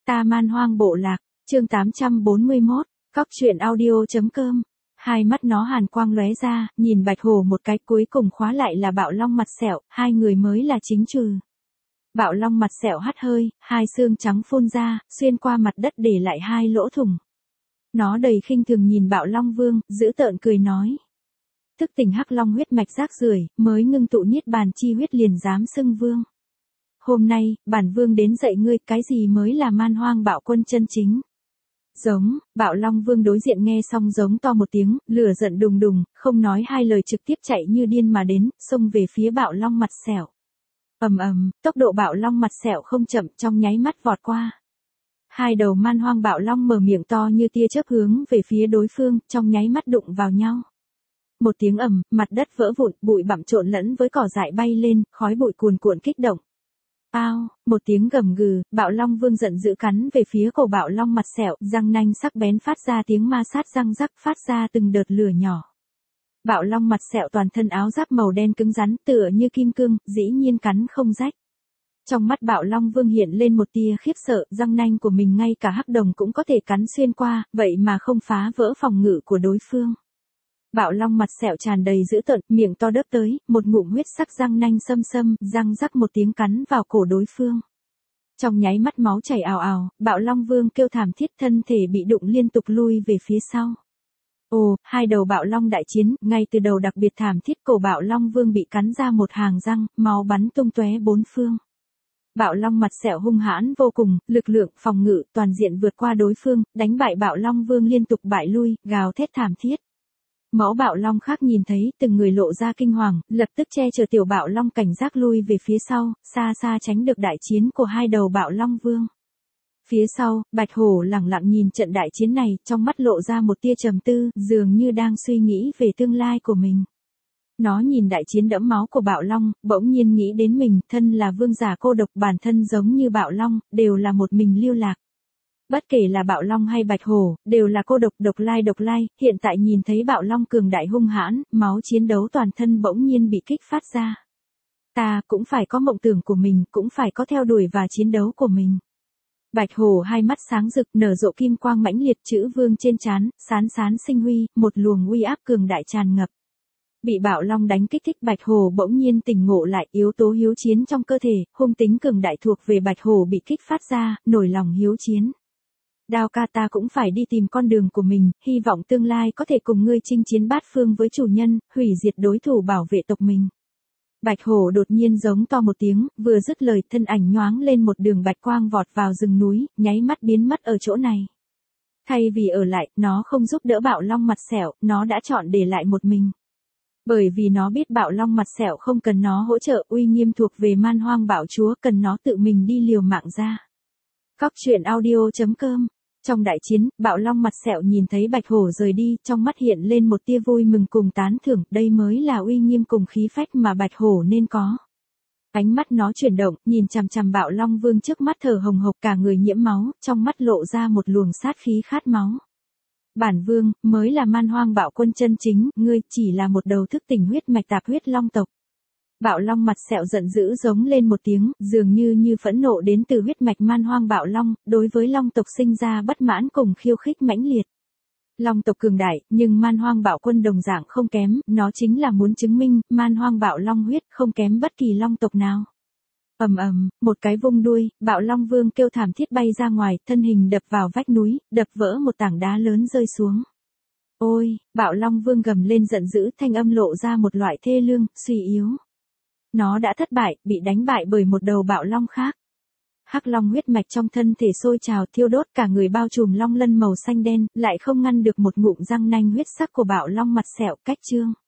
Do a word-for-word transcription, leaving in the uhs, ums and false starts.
Ta Man Hoang Bộ Lạc, chương tám trăm bốn mươi mốt, cóc truyện audio.com. Hai mắt nó hàn quang lóe ra, nhìn Bạch Hổ một cái, cuối cùng khóa lại là Bạo Long mặt sẹo, hai người mới là chính trừ. Bạo Long mặt sẹo hắt hơi, hai xương trắng phun ra, xuyên qua mặt đất để lại hai lỗ thủng. Nó đầy khinh thường nhìn Bạo Long Vương, dữ tợn cười nói. Thức tỉnh Hắc Long huyết mạch rác rưởi, mới ngưng tụ niết bàn chi huyết liền dám xưng vương. Hôm nay, bản vương đến dạy ngươi cái gì mới là Man Hoang bạo quân chân chính. Giống, Bạo Long Vương đối diện nghe xong giống to một tiếng, lửa giận đùng đùng, không nói hai lời trực tiếp chạy như điên mà đến, xông về phía Bạo Long mặt sẹo. Ầm ầm, tốc độ Bạo Long mặt sẹo không chậm, trong nháy mắt vọt qua. Hai đầu Man Hoang Bạo Long mở miệng to như tia chớp hướng về phía đối phương, trong nháy mắt đụng vào nhau. Một tiếng ầm, mặt đất vỡ vụn, bụi bặm trộn lẫn với cỏ dại bay lên, khói bụi cuồn cuộn kích động. Ao, một tiếng gầm gừ, Bạo Long Vương giận dữ cắn về phía cổ Bạo Long mặt sẹo, răng nanh sắc bén phát ra tiếng ma sát răng rắc, phát ra từng đợt lửa nhỏ. Bạo Long mặt sẹo toàn thân áo giáp màu đen cứng rắn tựa như kim cương, dĩ nhiên cắn không rách. Trong mắt Bạo Long Vương hiện lên một tia khiếp sợ, răng nanh của mình ngay cả hắc đồng cũng có thể cắn xuyên qua, vậy mà không phá vỡ phòng ngự của đối phương. Bạo Long mặt sẹo tràn đầy dữ tợn, miệng to đớp tới, một ngụm huyết sắc răng nanh xâm xâm, răng rắc một tiếng cắn vào cổ đối phương. Trong nháy mắt máu chảy ào ào, Bạo Long Vương kêu thảm thiết, thân thể bị đụng liên tục lui về phía sau. Ồ, hai đầu Bạo Long đại chiến, ngay từ đầu đặc biệt thảm thiết, cổ Bạo Long Vương bị cắn ra một hàng răng, máu bắn tung tóe bốn phương. Bạo Long mặt sẹo hung hãn vô cùng, lực lượng, phòng ngự, toàn diện vượt qua đối phương, đánh bại Bạo Long Vương liên tục bại lui, gào thét thảm thiết. Mẫu Bạo Long khác nhìn thấy từng người lộ ra kinh hoàng, lập tức che chở tiểu Bạo Long cảnh giác lui về phía sau, xa xa tránh được đại chiến của hai đầu Bạo Long Vương. Phía sau, Bạch Hổ lẳng lặng nhìn trận đại chiến này, trong mắt lộ ra một tia trầm tư, dường như đang suy nghĩ về tương lai của mình. Nó nhìn đại chiến đẫm máu của Bạo Long, bỗng nhiên nghĩ đến mình, thân là vương giả cô độc, bản thân giống như Bạo Long, đều là một mình lưu lạc. Bất kể là Bạo Long hay Bạch Hổ, đều là cô độc, độc lai độc lai, hiện tại nhìn thấy Bạo Long cường đại hung hãn, máu chiến đấu toàn thân bỗng nhiên bị kích phát ra. Ta cũng phải có mộng tưởng của mình, cũng phải có theo đuổi và chiến đấu của mình. Bạch Hổ hai mắt sáng rực, nở rộ kim quang mãnh liệt, chữ vương trên trán, sán sán sinh huy, một luồng uy áp cường đại tràn ngập. Bị Bạo Long đánh kích thích, Bạch Hổ bỗng nhiên tỉnh ngộ lại, yếu tố hiếu chiến trong cơ thể, hung tính cường đại thuộc về Bạch Hổ bị kích phát ra, nổi lòng hiếu chiến. Đao ca, ta cũng phải đi tìm con đường của mình, hy vọng tương lai có thể cùng ngươi chinh chiến bát phương với chủ nhân, hủy diệt đối thủ, bảo vệ tộc mình. Bạch Hổ đột nhiên giống to một tiếng, vừa dứt lời, thân ảnh nhoáng lên một đường bạch quang vọt vào rừng núi, nháy mắt biến mất ở chỗ này. Thay vì ở lại, nó không giúp đỡ Bạo Long mặt sẹo, nó đã chọn để lại một mình. Bởi vì nó biết Bạo Long mặt sẹo không cần nó hỗ trợ, uy nghiêm thuộc về Man Hoang bạo chúa, cần nó tự mình đi liều mạng ra. Cóc truyện audio.com. Trong đại chiến, Bạo Long mặt sẹo nhìn thấy Bạch Hổ rời đi, trong mắt hiện lên một tia vui mừng cùng tán thưởng, đây mới là uy nghiêm cùng khí phách mà Bạch Hổ nên có. Ánh mắt nó chuyển động, nhìn chằm chằm Bạo Long Vương trước mắt thở hồng hộc, cả người nhiễm máu, trong mắt lộ ra một luồng sát khí khát máu. Bản vương, mới là Man Hoang bạo quân chân chính, ngươi chỉ là một đầu thức tỉnh huyết mạch tạp huyết long tộc. Bạo Long mặt sẹo giận dữ giống lên một tiếng, dường như như phẫn nộ đến từ huyết mạch Man Hoang Bạo Long, đối với Long tộc sinh ra bất mãn cùng khiêu khích mãnh liệt. Long tộc cường đại, nhưng Man Hoang Bạo quân đồng dạng không kém, nó chính là muốn chứng minh, Man Hoang Bạo Long huyết không kém bất kỳ long tộc nào. Ầm ầm, một cái vung đuôi, Bạo Long Vương kêu thảm thiết bay ra ngoài, thân hình đập vào vách núi, đập vỡ một tảng đá lớn rơi xuống. Ôi, Bạo Long Vương gầm lên giận dữ, thanh âm lộ ra một loại thê lương, suy yếu. Nó đã thất bại, bị đánh bại bởi một đầu Bạo Long khác. Hắc Long huyết mạch trong thân thể sôi trào thiêu đốt, cả người bao trùm long lân màu xanh đen, lại không ngăn được một ngụm răng nanh huyết sắc của Bạo Long mặt sẹo, cách chương.